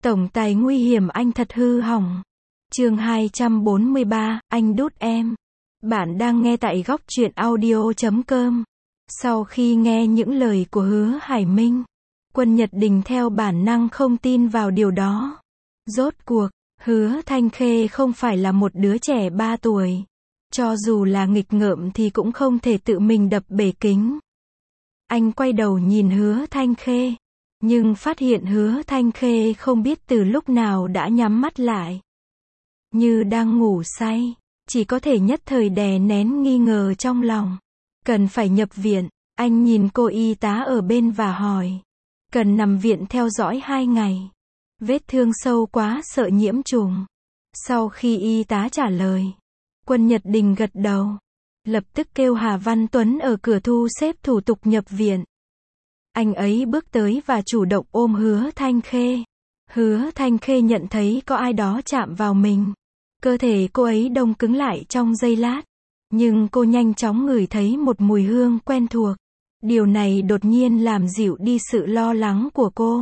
Tổng tài nguy hiểm anh thật hư hỏng. Chương 243, anh đút em. Bạn đang nghe tại góc truyện audio.com. Sau khi nghe những lời của Hứa Hải Minh, Quân Nhật Đình theo bản năng không tin vào điều đó. Rốt cuộc, Hứa Thanh Khê không phải là một đứa trẻ 3 tuổi. Cho dù là nghịch ngợm thì cũng không thể tự mình đập bể kính. Anh quay đầu nhìn Hứa Thanh Khê, nhưng phát hiện Hứa Thanh Khê không biết từ lúc nào đã nhắm mắt lại, như đang ngủ say, chỉ có thể nhất thời đè nén nghi ngờ trong lòng. Cần phải nhập viện. Anh nhìn cô y tá ở bên và hỏi. Cần nằm viện theo dõi 2 ngày. Vết thương sâu quá sợ nhiễm trùng. Sau khi y tá trả lời, Quân Nhật Đình gật đầu, lập tức kêu Hà Văn Tuấn ở cửa thu xếp thủ tục nhập viện. Anh ấy bước tới và chủ động ôm Hứa Thanh Khê. Hứa Thanh Khê nhận thấy có ai đó chạm vào mình. Cơ thể cô ấy đông cứng lại trong giây lát. Nhưng cô nhanh chóng ngửi thấy một mùi hương quen thuộc. Điều này đột nhiên làm dịu đi sự lo lắng của cô.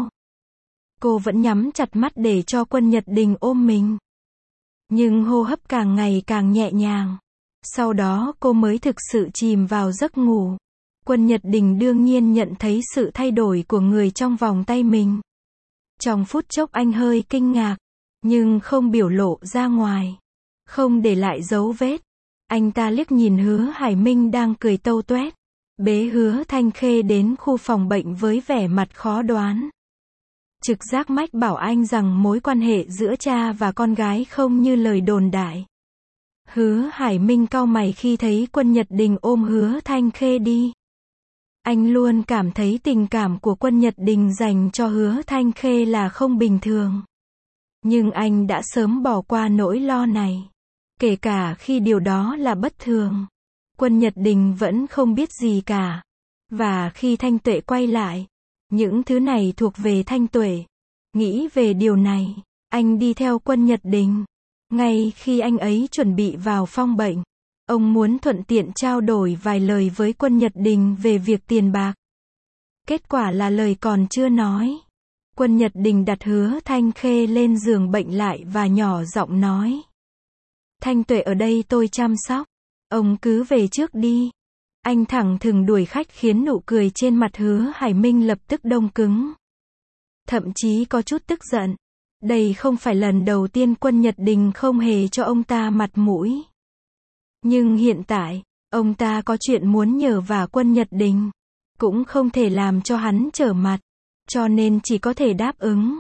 Cô vẫn nhắm chặt mắt để cho Quân Nhật Đình ôm mình. Nhưng hô hấp càng ngày càng nhẹ nhàng. Sau đó cô mới thực sự chìm vào giấc ngủ. Quân Nhật Đình đương nhiên nhận thấy sự thay đổi của người trong vòng tay mình. Trong phút chốc anh hơi kinh ngạc, nhưng không biểu lộ ra ngoài. Không để lại dấu vết. Anh ta liếc nhìn Hứa Hải Minh đang cười tâu toét, bế Hứa Thanh Khê đến khu phòng bệnh với vẻ mặt khó đoán. Trực giác mách bảo anh rằng mối quan hệ giữa cha và con gái không như lời đồn đại. Hứa Hải Minh cau mày khi thấy Quân Nhật Đình ôm Hứa Thanh Khê đi. Anh luôn cảm thấy tình cảm của Quân Nhật Đình dành cho Hứa Thanh Khê là không bình thường. Nhưng anh đã sớm bỏ qua nỗi lo này. Kể cả khi điều đó là bất thường, Quân Nhật Đình vẫn không biết gì cả. Và khi Thanh Tuệ quay lại, những thứ này thuộc về Thanh Tuệ. Nghĩ về điều này, anh đi theo Quân Nhật Đình. Ngay khi anh ấy chuẩn bị vào phòng bệnh, ông muốn thuận tiện trao đổi vài lời với Quân Nhật Đình về việc tiền bạc. Kết quả là lời còn chưa nói, Quân Nhật Đình đặt Hứa Thanh Khê lên giường bệnh lại và nhỏ giọng nói. Thanh Tuệ ở đây tôi chăm sóc. Ông cứ về trước đi. Anh thẳng thừng đuổi khách khiến nụ cười trên mặt Hứa Hải Minh lập tức đông cứng. Thậm chí có chút tức giận. Đây không phải lần đầu tiên Quân Nhật Đình không hề cho ông ta mặt mũi. Nhưng hiện tại, ông ta có chuyện muốn nhờ vả Quân Nhật Đình. Cũng không thể làm cho hắn trở mặt. Cho nên chỉ có thể đáp ứng.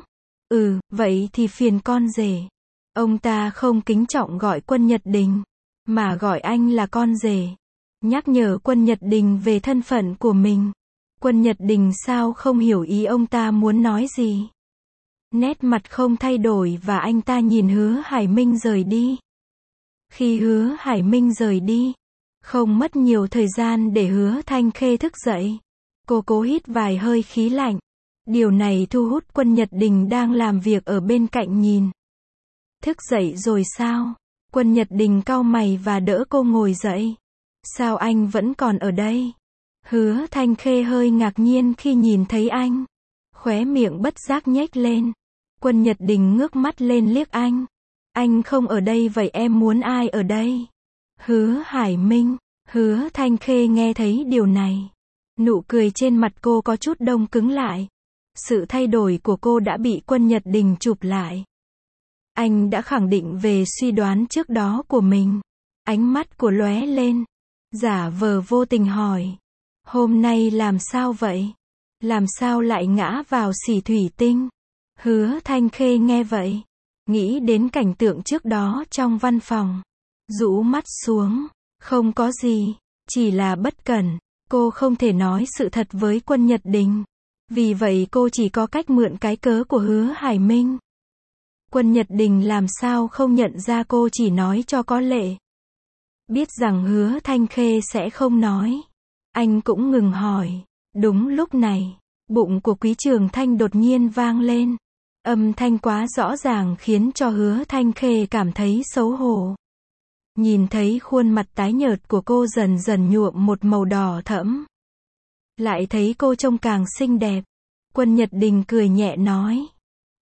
Vậy thì phiền con rể. Ông ta không kính trọng gọi Quân Nhật Đình, mà gọi anh là con rể. Nhắc nhở Quân Nhật Đình về thân phận của mình. Quân Nhật Đình sao không hiểu ý ông ta muốn nói gì. Nét mặt không thay đổi và anh ta nhìn Hứa Hải Minh rời đi. Khi Hứa Hải Minh rời đi, không mất nhiều thời gian để Hứa Thanh Khê thức dậy. Cô cố hít vài hơi khí lạnh. Điều này thu hút Quân Nhật Đình đang làm việc ở bên cạnh nhìn. Thức dậy rồi sao? Quân Nhật Đình cau mày và đỡ cô ngồi dậy. Sao anh vẫn còn ở đây? Hứa Thanh Khê hơi ngạc nhiên khi nhìn thấy anh. Khóe miệng bất giác nhếch lên. Quân Nhật Đình ngước mắt lên liếc anh. Anh không ở đây vậy em muốn ai ở đây? Hứa Hải Minh. Hứa Thanh Khê nghe thấy điều này. Nụ cười trên mặt cô có chút đông cứng lại. Sự thay đổi của cô đã bị Quân Nhật Đình chụp lại. Anh đã khẳng định về suy đoán trước đó của mình. Ánh mắt của lóe lên. Giả vờ vô tình hỏi. Hôm nay làm sao vậy? Làm sao lại ngã vào xỉ thủy tinh? Hứa Thanh Khê nghe vậy, nghĩ đến cảnh tượng trước đó trong văn phòng. Rũ mắt xuống. Không có gì. Chỉ là bất cẩn. Cô không thể nói sự thật với Quân Nhật Đình. Vì vậy cô chỉ có cách mượn cái cớ của Hứa Hải Minh. Quân Nhật Đình làm sao không nhận ra cô chỉ nói cho có lệ. Biết rằng Hứa Thanh Khê sẽ không nói, anh cũng ngừng hỏi. Đúng lúc này, bụng của Quý Trường Thanh đột nhiên vang lên. Âm thanh quá rõ ràng khiến cho Hứa Thanh Khê cảm thấy xấu hổ. Nhìn thấy khuôn mặt tái nhợt của cô dần dần nhuộm một màu đỏ thẫm. Lại thấy cô trông càng xinh đẹp. Quân Nhật Đình cười nhẹ nói.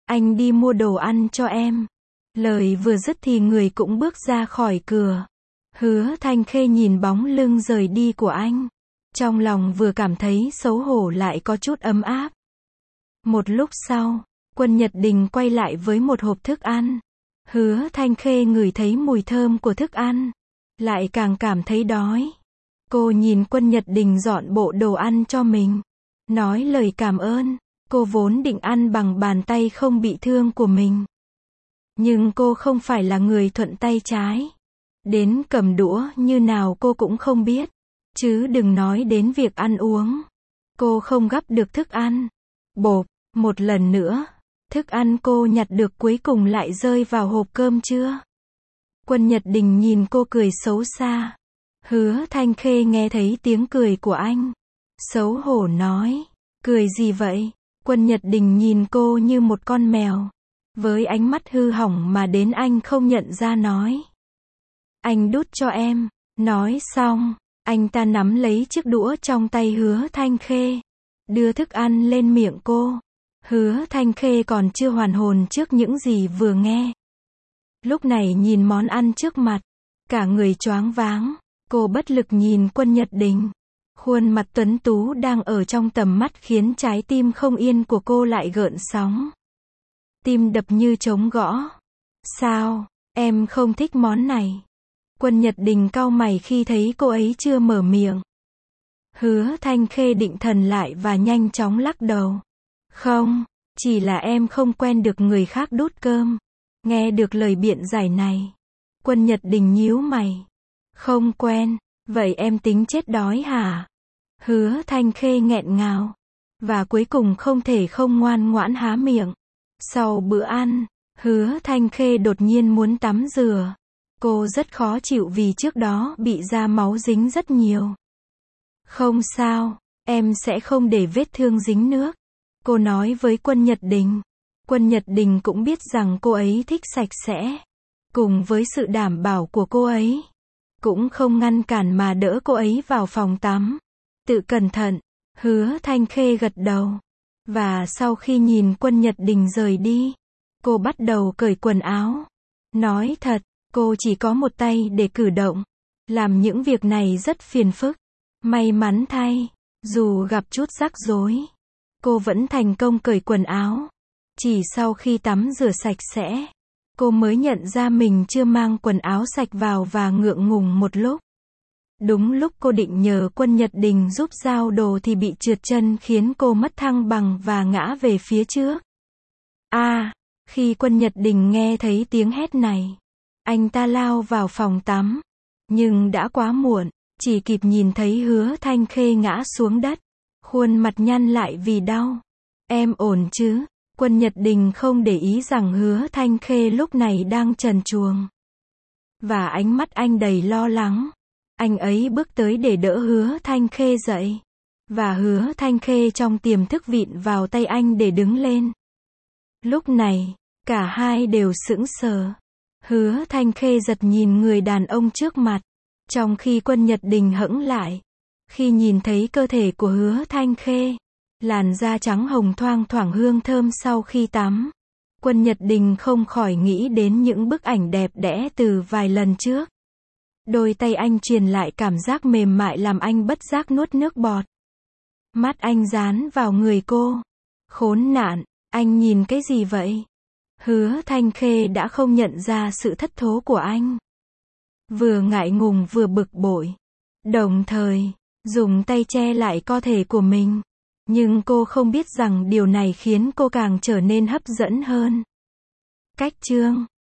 anh đi mua đồ ăn cho em. Lời vừa dứt thì người cũng bước ra khỏi cửa. Hứa Thanh Khê nhìn bóng lưng rời đi của anh. Trong lòng vừa cảm thấy xấu hổ lại có chút ấm áp. Một lúc sau, Quân Nhật Đình quay lại với một hộp thức ăn. Hứa Thanh Khê ngửi thấy mùi thơm của thức ăn, lại càng cảm thấy đói. Cô nhìn Quân Nhật Đình dọn bộ đồ ăn cho mình, nói lời cảm ơn. Cô vốn định ăn bằng bàn tay không bị thương của mình. Nhưng cô không phải là người thuận tay trái. Đến cầm đũa như nào cô cũng không biết. Chứ đừng nói đến việc ăn uống. Cô không gắp được thức ăn. Bộp, một lần nữa, thức ăn cô nhặt được cuối cùng lại rơi vào hộp cơm trưa. Quân Nhật Đình nhìn cô cười xấu xa. Hứa Thanh Khê nghe thấy tiếng cười của anh. Xấu hổ nói, cười gì vậy? Quân Nhật Đình nhìn cô như một con mèo. Với ánh mắt hư hỏng mà đến anh không nhận ra nói. Anh đút cho em. Nói xong, anh ta nắm lấy chiếc đũa trong tay Hứa Thanh Khê, đưa thức ăn lên miệng cô. Hứa Thanh Khê còn chưa hoàn hồn trước những gì vừa nghe. Lúc này nhìn món ăn trước mặt, cả người choáng váng. Cô bất lực nhìn Quân Nhật Đình. Khuôn mặt tuấn tú đang ở trong tầm mắt khiến trái tim không yên của cô lại gợn sóng. Tim đập như trống gõ. Sao, em không thích món này? Quân Nhật Đình cau mày khi thấy cô ấy chưa mở miệng. Hứa Thanh Khê định thần lại và nhanh chóng lắc đầu. Không, chỉ là em không quen được người khác đút cơm. Nghe được lời biện giải này, Quân Nhật Đình nhíu mày. Không quen, vậy em tính chết đói hả? Hứa Thanh Khê nghẹn ngào. Và cuối cùng không thể không ngoan ngoãn há miệng. Sau bữa ăn, Hứa Thanh Khê đột nhiên muốn tắm rửa. Cô rất khó chịu vì trước đó bị da máu dính rất nhiều. Không sao, em sẽ không để vết thương dính nước. Cô nói với Quân Nhật Đình. Quân Nhật Đình cũng biết rằng cô ấy thích sạch sẽ. Cùng với sự đảm bảo của cô ấy, cũng không ngăn cản mà đỡ cô ấy vào phòng tắm. Tự cẩn thận, Hứa Thanh Khê gật đầu. Và sau khi nhìn Quân Nhật Đình rời đi, cô bắt đầu cởi quần áo. Nói thật, cô chỉ có một tay để cử động. Làm những việc này rất phiền phức. May mắn thay, dù gặp chút rắc rối, cô vẫn thành công cởi quần áo. Chỉ sau khi tắm rửa sạch sẽ, cô mới nhận ra mình chưa mang quần áo sạch vào và ngượng ngùng một lúc. Đúng lúc cô định nhờ Quân Nhật Đình giúp giao đồ thì bị trượt chân khiến cô mất thăng bằng và ngã về phía trước. Khi Quân Nhật Đình nghe thấy tiếng hét này, anh ta lao vào phòng tắm. Nhưng đã quá muộn, chỉ kịp nhìn thấy Hứa Thanh Khê ngã xuống đất. Khuôn mặt nhăn lại vì đau. Em ổn chứ? Quân Nhật Đình không để ý rằng Hứa Thanh Khê lúc này đang trần truồng. Và ánh mắt anh đầy lo lắng. Anh ấy bước tới để đỡ Hứa Thanh Khê dậy. Và Hứa Thanh Khê trong tiềm thức vịn vào tay anh để đứng lên. Lúc này, cả hai đều sững sờ. Hứa Thanh Khê giật nhìn người đàn ông trước mặt. Trong khi Quân Nhật Đình hững lại. Khi nhìn thấy cơ thể của Hứa Thanh Khê, làn da trắng hồng thoang thoảng hương thơm sau khi tắm, Quân Nhật Đình không khỏi nghĩ đến những bức ảnh đẹp đẽ từ vài lần trước. Đôi tay anh truyền lại cảm giác mềm mại làm anh bất giác nuốt nước bọt. Mắt anh dán vào người cô. Khốn nạn, anh nhìn cái gì vậy? Hứa Thanh Khê đã không nhận ra sự thất thố của anh. Vừa ngại ngùng vừa bực bội. Đồng thời, dùng tay che lại cơ thể của mình. Nhưng cô không biết rằng điều này khiến cô càng trở nên hấp dẫn hơn. Cách chương